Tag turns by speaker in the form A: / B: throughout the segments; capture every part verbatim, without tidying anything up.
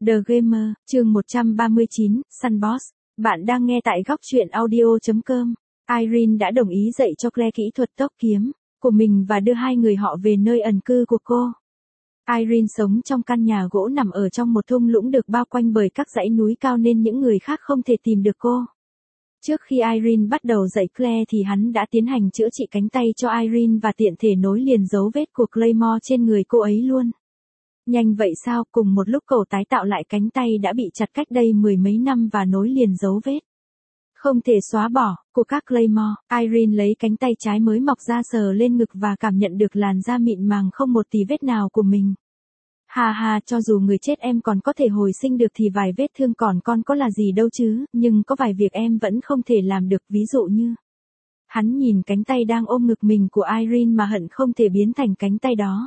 A: The Gamer, chương một trăm ba mươi chín, Sunboss. Bạn đang nghe tại góc truyện audio chấm com. Irene đã đồng ý dạy cho Claire kỹ thuật tốc kiếm của mình và đưa hai người họ về nơi ẩn cư của cô. Irene sống trong căn nhà gỗ nằm ở trong một thung lũng được bao quanh bởi các dãy núi cao nên những người khác không thể tìm được cô. Trước khi Irene bắt đầu dạy Claire thì hắn đã tiến hành chữa trị cánh tay cho Irene và tiện thể nối liền dấu vết của Claymore trên người cô ấy luôn. Nhanh vậy sao? Cùng một lúc cậu tái tạo lại cánh tay đã bị chặt cách đây mười mấy năm và nối liền dấu vết không thể xóa bỏ của các Claymore. Irene lấy cánh tay trái mới mọc ra sờ lên ngực và cảm nhận được làn da mịn màng không một tí vết nào của mình. Hà hà, cho dù người chết em còn có thể hồi sinh được thì vài vết thương còn con có là gì đâu chứ, nhưng có vài việc em vẫn không thể làm được, ví dụ như. Hắn nhìn cánh tay đang ôm ngực mình của Irene mà hận không thể biến thành cánh tay đó.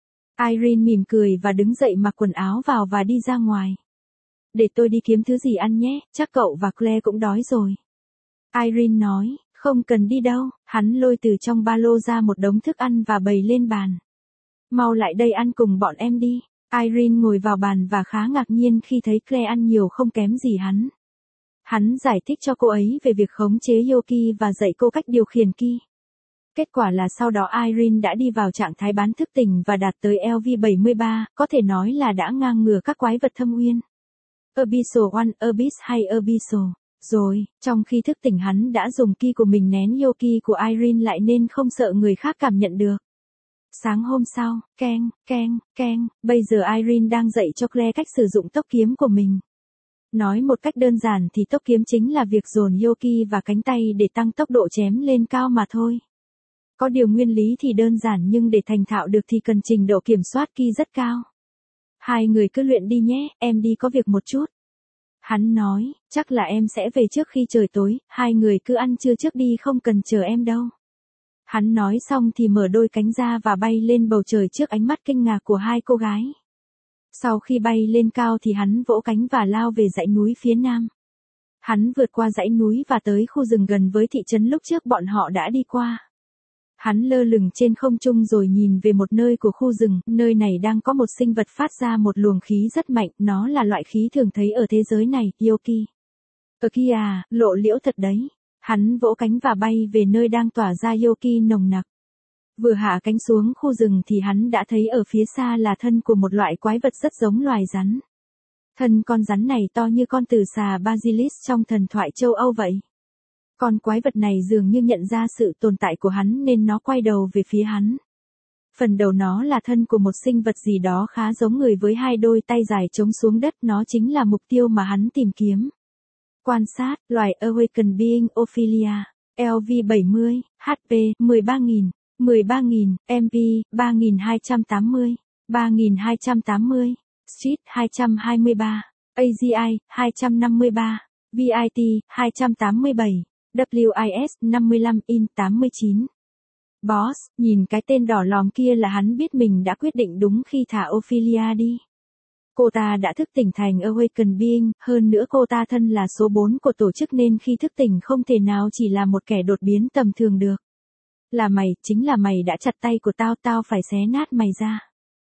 A: Irene mỉm cười và đứng dậy mặc quần áo vào và đi ra ngoài. Để tôi đi kiếm thứ gì ăn nhé, chắc cậu và Claire cũng đói rồi. Irene nói, không cần đi đâu, hắn lôi từ trong ba lô ra một đống thức ăn và bày lên bàn. Mau lại đây ăn cùng bọn em đi. Irene ngồi vào bàn và khá ngạc nhiên khi thấy Claire ăn nhiều không kém gì hắn. Hắn giải thích cho cô ấy về việc khống chế Yoki và dạy cô cách điều khiển Ki. Kết quả là sau đó Irene đã đi vào trạng thái bán thức tỉnh và đạt tới L V bảy mươi ba, có thể nói là đã ngang ngửa các quái vật thâm uyên. Abyssal One, Abyss hay Abyssal. Rồi, trong khi thức tỉnh hắn đã dùng Ki của mình nén Yoki của Irene lại nên không sợ người khác cảm nhận được. Sáng hôm sau, keng, keng, keng, bây giờ Irene đang dạy cho Claire cách sử dụng tốc kiếm của mình. Nói một cách đơn giản thì tốc kiếm chính là việc dồn Yoki và cánh tay để tăng tốc độ chém lên cao mà thôi. Có điều nguyên lý thì đơn giản nhưng để thành thạo được thì cần trình độ kiểm soát Ki rất cao. Hai người cứ luyện đi nhé, em đi có việc một chút. Hắn nói, chắc là em sẽ về trước khi trời tối, hai người cứ ăn trưa trước đi không cần chờ em đâu. Hắn nói xong thì mở đôi cánh ra và bay lên bầu trời trước ánh mắt kinh ngạc của hai cô gái. Sau khi bay lên cao thì hắn vỗ cánh và lao về dãy núi phía nam. Hắn vượt qua dãy núi và tới khu rừng gần với thị trấn lúc trước bọn họ đã đi qua. Hắn lơ lửng trên không trung rồi nhìn về một nơi của khu rừng, nơi này đang có một sinh vật phát ra một luồng khí rất mạnh, nó là loại khí thường thấy ở thế giới này, Yoki. Ở kia à, lộ liễu thật đấy. Hắn vỗ cánh và bay về nơi đang tỏa ra Yoki nồng nặc. Vừa hạ cánh xuống khu rừng thì hắn đã thấy ở phía xa là thân của một loại quái vật rất giống loài rắn. Thân con rắn này to như con tử xà Basilisk trong thần thoại châu Âu vậy. Con quái vật này dường như nhận ra sự tồn tại của hắn nên nó quay đầu về phía hắn. Phần đầu nó là thân của một sinh vật gì đó khá giống người với hai đôi tay dài chống xuống đất, nó chính là mục tiêu mà hắn tìm kiếm. Quan sát, loài Awakened Being Ophelia, L V bảy mươi, H P mười ba nghìn, mười ba nghìn, M P ba nghìn hai trăm tám mươi, ba nghìn hai trăm tám mươi, Street hai trăm hai mươi ba, A G I hai trăm năm mươi ba, V I T hai trăm tám mươi bảy, W I S năm mươi lăm in tám mươi chín. Boss, nhìn cái tên đỏ lòm kia là hắn biết mình đã quyết định đúng khi thả Ophelia đi. Cô ta đã thức tỉnh thành Awakened Being, hơn nữa cô ta thân là số bốn của tổ chức nên khi thức tỉnh không thể nào chỉ là một kẻ đột biến tầm thường được. Là mày, chính là mày đã chặt tay của tao, tao phải xé nát mày ra.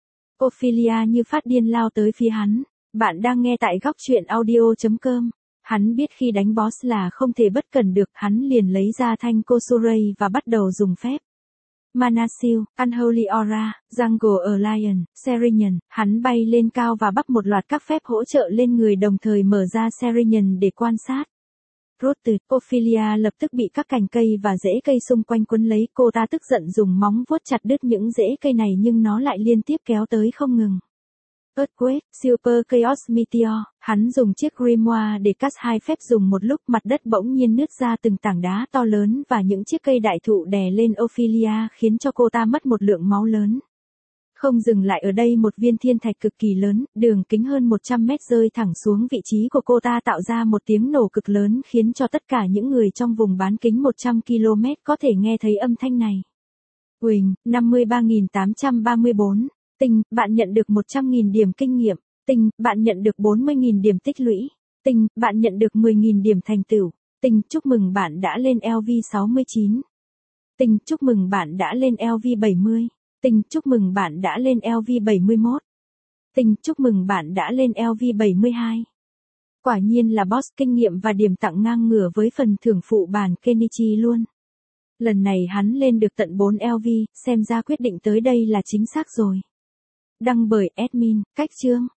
A: Ophelia như phát điên lao tới phía hắn. Bạn đang nghe tại góc truyện audio chấm com. Hắn biết khi đánh boss là không thể bất cẩn được, hắn liền lấy ra thanh Kosuray và bắt đầu dùng phép. Mana Seal, Unholy Aura, Jungle Alliance, Serenian, hắn bay lên cao và bắt một loạt các phép hỗ trợ lên người đồng thời mở ra Serenian để quan sát. Rooted, Ophelia lập tức bị các cành cây và rễ cây xung quanh quấn lấy, cô ta tức giận dùng móng vuốt chặt đứt những rễ cây này nhưng nó lại liên tiếp kéo tới không ngừng. Earthquake, Super Chaos Meteor, hắn dùng chiếc grimoire để cast hai phép dùng một lúc, mặt đất bỗng nhiên nứt ra từng tảng đá to lớn và những chiếc cây đại thụ đè lên Ophelia khiến cho cô ta mất một lượng máu lớn. Không dừng lại ở đây, một viên thiên thạch cực kỳ lớn, đường kính hơn một trăm mét rơi thẳng xuống vị trí của cô ta tạo ra một tiếng nổ cực lớn khiến cho tất cả những người trong vùng bán kính một trăm ki lô mét có thể nghe thấy âm thanh này. Huỳnh, năm mươi ba nghìn tám trăm ba mươi bốn. Tinh, bạn nhận được một trăm nghìn điểm kinh nghiệm. Tinh, bạn nhận được bốn mươi nghìn điểm tích lũy. Tinh, bạn nhận được mười nghìn điểm thành tựu. Tinh, chúc mừng bạn đã lên L V sáu mươi chín. Tinh, chúc mừng bạn đã lên L V bảy mươi. Tinh, chúc mừng bạn đã lên L V bảy mươi mốt. Tình, chúc mừng bạn đã lên L V bảy mươi hai. Quả nhiên là boss, kinh nghiệm và điểm tặng ngang ngửa với phần thưởng phụ bản Kenichi luôn. Lần này hắn lên được tận bốn L V, xem ra quyết định tới đây là chính xác rồi. Đăng bởi admin, cách chương.